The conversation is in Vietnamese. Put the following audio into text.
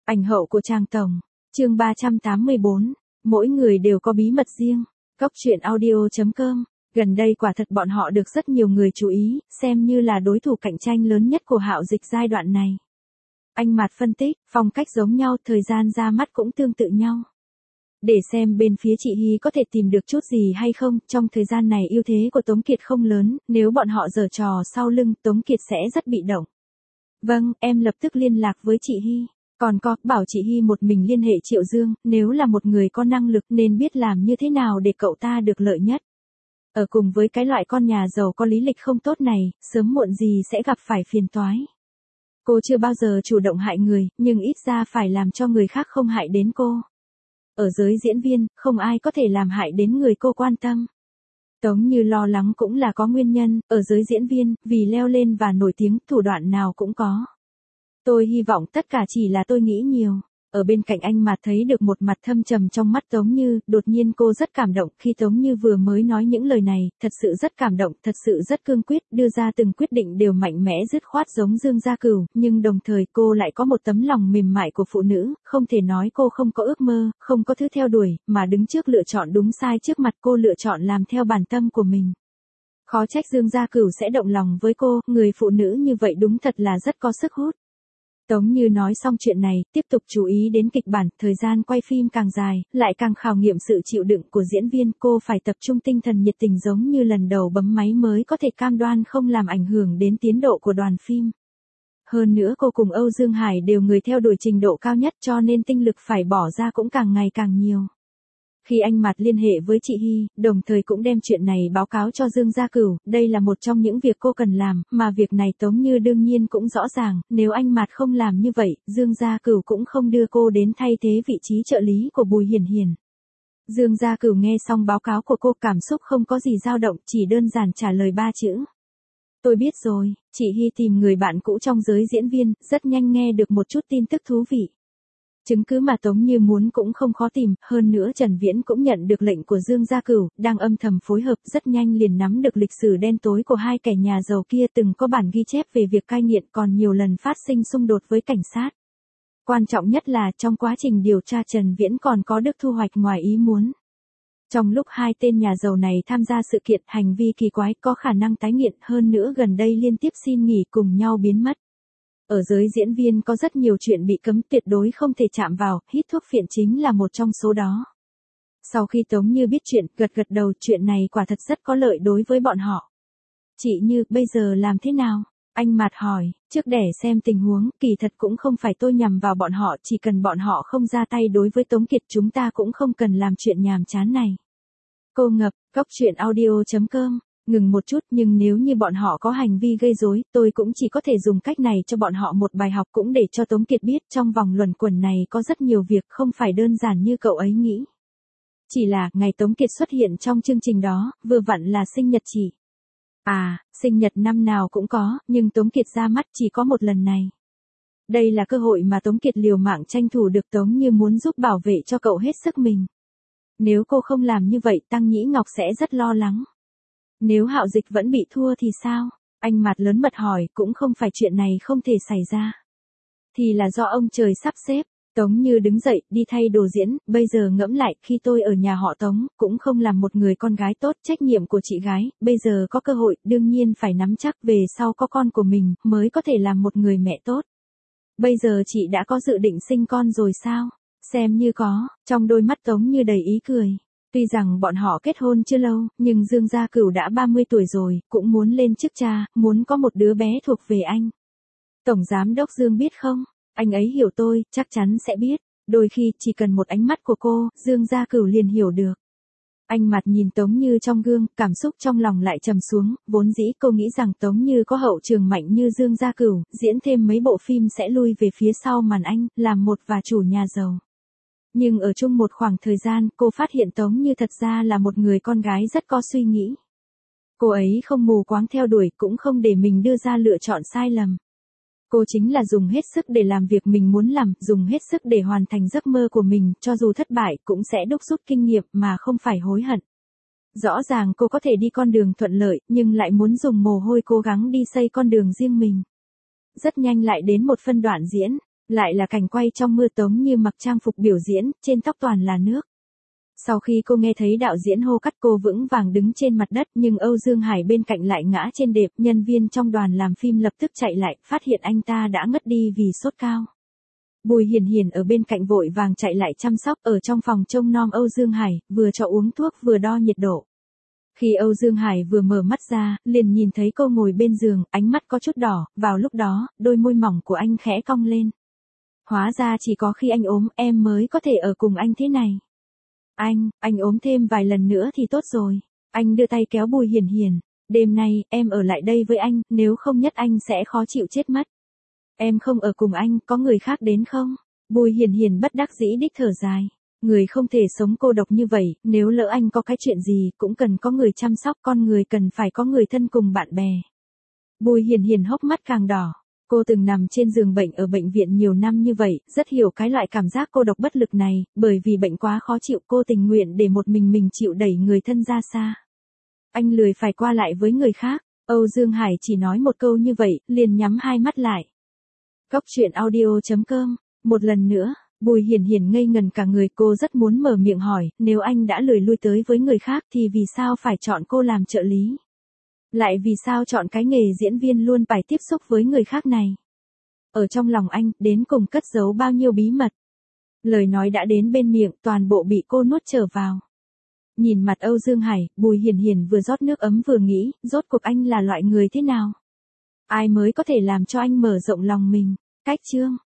Ảnh hậu của Trang Tổng. Chương 384. Mỗi người đều có bí mật riêng. Cốc truyện audio.com. Gần đây quả thật bọn họ được rất nhiều người chú ý, xem như là đối thủ cạnh tranh lớn nhất của Hạo Dịch giai đoạn này. Anh Mạt phân tích, phong cách giống nhau, thời gian ra mắt cũng tương tự nhau. Để xem bên phía chị Hy có thể tìm được chút gì hay không, trong thời gian này ưu thế của Tống Kiệt không lớn, nếu bọn họ giở trò sau lưng, Tống Kiệt sẽ rất bị động. Vâng, em lập tức liên lạc với chị Hy. Còn có, bảo chị Hy một mình liên hệ Triệu Dương, nếu là một người có năng lực nên biết làm như thế nào để cậu ta được lợi nhất. Ở cùng với cái loại con nhà giàu có lý lịch không tốt này, sớm muộn gì sẽ gặp phải phiền toái. Cô chưa bao giờ chủ động hại người, nhưng ít ra phải làm cho người khác không hại đến cô. Ở giới diễn viên, không ai có thể làm hại đến người cô quan tâm. Tống Như lo lắng cũng là có nguyên nhân, ở giới diễn viên, vì leo lên và nổi tiếng, thủ đoạn nào cũng có. Tôi hy vọng tất cả chỉ là tôi nghĩ nhiều. Ở bên cạnh anh mà thấy được một mặt thâm trầm trong mắt Tống Như, đột nhiên cô rất cảm động khi Tống Như vừa mới nói những lời này, thật sự rất cảm động, thật sự rất cương quyết, đưa ra từng quyết định đều mạnh mẽ dứt khoát giống Dương Gia Cửu, nhưng đồng thời cô lại có một tấm lòng mềm mại của phụ nữ, không thể nói cô không có ước mơ, không có thứ theo đuổi, mà đứng trước lựa chọn đúng sai trước mặt cô lựa chọn làm theo bản tâm của mình. Khó trách Dương Gia Cửu sẽ động lòng với cô, người phụ nữ như vậy đúng thật là rất có sức hút. Tống Như nói xong chuyện này, tiếp tục chú ý đến kịch bản, thời gian quay phim càng dài, lại càng khảo nghiệm sự chịu đựng của diễn viên, cô phải tập trung tinh thần nhiệt tình giống như lần đầu bấm máy mới có thể cam đoan không làm ảnh hưởng đến tiến độ của đoàn phim. Hơn nữa cô cùng Âu Dương Hải đều người theo đuổi trình độ cao nhất cho nên tinh lực phải bỏ ra cũng càng ngày càng nhiều. Khi anh Mạt liên hệ với chị Hy, đồng thời cũng đem chuyện này báo cáo cho Dương Gia Cửu, đây là một trong những việc cô cần làm, mà việc này Tống Như đương nhiên cũng rõ ràng, nếu anh Mạt không làm như vậy, Dương Gia Cửu cũng không đưa cô đến thay thế vị trí trợ lý của Bùi Hiển Hiển. Dương Gia Cửu nghe xong báo cáo của cô cảm xúc không có gì dao động, chỉ đơn giản trả lời 3 chữ. Tôi biết rồi, chị Hy tìm người bạn cũ trong giới diễn viên, rất nhanh nghe được một chút tin tức thú vị. Chứng cứ mà Tống Như muốn cũng không khó tìm, hơn nữa Trần Viễn cũng nhận được lệnh của Dương Gia Cửu, đang âm thầm phối hợp, rất nhanh liền nắm được lịch sử đen tối của hai kẻ nhà giàu kia, từng có bản ghi chép về việc cai nghiện, còn nhiều lần phát sinh xung đột với cảnh sát. Quan trọng nhất là trong quá trình điều tra Trần Viễn còn có được thu hoạch ngoài ý muốn. Trong lúc hai tên nhà giàu này tham gia sự kiện, hành vi kỳ quái, có khả năng tái nghiện, hơn nữa gần đây liên tiếp xin nghỉ cùng nhau biến mất. Ở giới diễn viên có rất nhiều chuyện bị cấm, tuyệt đối không thể chạm vào, hít thuốc phiện chính là một trong số đó. Sau khi Tống Như biết chuyện, gật gật đầu, chuyện này quả thật rất có lợi đối với bọn họ. Chị Như, bây giờ làm thế nào? Anh Mạt hỏi, trước để xem tình huống, kỳ thật cũng không phải tôi nhằm vào bọn họ, chỉ cần bọn họ không ra tay đối với Tống Kiệt chúng ta cũng không cần làm chuyện nhàm chán này. Cô Ngập, Cốc truyện audio.com. Ngừng một chút, nhưng nếu như bọn họ có hành vi gây rối, tôi cũng chỉ có thể dùng cách này cho bọn họ một bài học, cũng để cho Tống Kiệt biết trong vòng luẩn quẩn này có rất nhiều việc không phải đơn giản như cậu ấy nghĩ. Chỉ là, ngày Tống Kiệt xuất hiện trong chương trình đó, vừa vặn là sinh nhật chị. À, sinh nhật năm nào cũng có, nhưng Tống Kiệt ra mắt chỉ có một lần này. Đây là cơ hội mà Tống Kiệt liều mạng tranh thủ được, Tống Như muốn giúp bảo vệ cho cậu hết sức mình. Nếu cô không làm như vậy, Tăng Nhĩ Ngọc sẽ rất lo lắng. Nếu Hạo Dịch vẫn bị thua thì sao? Anh Mạt lớn mật hỏi, cũng không phải chuyện này không thể xảy ra. Thì là do ông trời sắp xếp. Tống Như đứng dậy, đi thay đồ diễn, bây giờ ngẫm lại, khi tôi ở nhà họ Tống, cũng không làm một người con gái tốt, trách nhiệm của chị gái, bây giờ có cơ hội, đương nhiên phải nắm chắc, về sau có con của mình, mới có thể làm một người mẹ tốt. Bây giờ chị đã có dự định sinh con rồi sao? Xem như có, trong đôi mắt Tống Như đầy ý cười. Tuy rằng bọn họ kết hôn chưa lâu, nhưng Dương Gia Cửu đã 30 tuổi rồi, cũng muốn lên chức cha, muốn có một đứa bé thuộc về anh. Tổng Giám đốc Dương biết không? Anh ấy hiểu tôi, chắc chắn sẽ biết. Đôi khi, chỉ cần một ánh mắt của cô, Dương Gia Cửu liền hiểu được. Anh Mạt nhìn Tống Như trong gương, cảm xúc trong lòng lại trầm xuống, vốn dĩ cô nghĩ rằng Tống Như có hậu trường mạnh như Dương Gia Cửu, diễn thêm mấy bộ phim sẽ lui về phía sau màn ảnh, làm một và chủ nhà giàu. Nhưng ở chung một khoảng thời gian, cô phát hiện Tống Như thật ra là một người con gái rất có suy nghĩ. Cô ấy không mù quáng theo đuổi, cũng không để mình đưa ra lựa chọn sai lầm. Cô chính là dùng hết sức để làm việc mình muốn làm, dùng hết sức để hoàn thành giấc mơ của mình, cho dù thất bại cũng sẽ đúc rút kinh nghiệm mà không phải hối hận. Rõ ràng cô có thể đi con đường thuận lợi, nhưng lại muốn dùng mồ hôi cố gắng đi xây con đường riêng mình. Rất nhanh lại đến một phân đoạn diễn. Lại là cảnh quay trong mưa Tống Như mặc trang phục biểu diễn, trên tóc toàn là nước. Sau khi cô nghe thấy đạo diễn hô cắt cô vững vàng đứng trên mặt đất nhưng Âu Dương Hải bên cạnh lại ngã trên đệm, nhân viên trong đoàn làm phim lập tức chạy lại, phát hiện anh ta đã ngất đi vì sốt cao. Bùi Hiền Hiền ở bên cạnh vội vàng chạy lại chăm sóc ở trong phòng trông nom Âu Dương Hải, vừa cho uống thuốc vừa đo nhiệt độ. Khi Âu Dương Hải vừa mở mắt ra, liền nhìn thấy cô ngồi bên giường, ánh mắt có chút đỏ, vào lúc đó, đôi môi mỏng của anh khẽ cong lên. Hóa ra chỉ có khi anh ốm em mới có thể ở cùng anh thế này. Anh ốm thêm vài lần nữa thì tốt rồi. Anh đưa tay kéo Bùi Hiền Hiền. Đêm nay, em ở lại đây với anh, nếu không nhất anh sẽ khó chịu chết mất. Em không ở cùng anh, có người khác đến không? Bùi Hiền Hiền bất đắc dĩ đích thở dài. Người không thể sống cô độc như vậy, nếu lỡ anh có cái chuyện gì, cũng cần có người chăm sóc, con người cần phải có người thân cùng bạn bè. Bùi Hiền Hiền hốc mắt càng đỏ. Cô từng nằm trên giường bệnh ở bệnh viện nhiều năm như vậy, rất hiểu cái loại cảm giác cô độc bất lực này, bởi vì bệnh quá khó chịu cô tình nguyện để một mình chịu đẩy người thân ra xa. Anh lười phải qua lại với người khác, Âu Dương Hải chỉ nói một câu như vậy, liền nhắm hai mắt lại. Cốc truyện audio.com, một lần nữa, Bùi Hiền Hiền ngây ngần cả người, cô rất muốn mở miệng hỏi, nếu anh đã lười lui tới với người khác thì vì sao phải chọn cô làm trợ lý? Lại vì sao chọn cái nghề diễn viên luôn phải tiếp xúc với người khác này? Ở trong lòng anh, đến cùng cất giấu bao nhiêu bí mật? Lời nói đã đến bên miệng, toàn bộ bị cô nuốt trở vào. Nhìn mặt Âu Dương Hải, Bùi Hiền Hiền vừa rót nước ấm vừa nghĩ, rốt cuộc anh là loại người thế nào? Ai mới có thể làm cho anh mở rộng lòng mình? Cách chương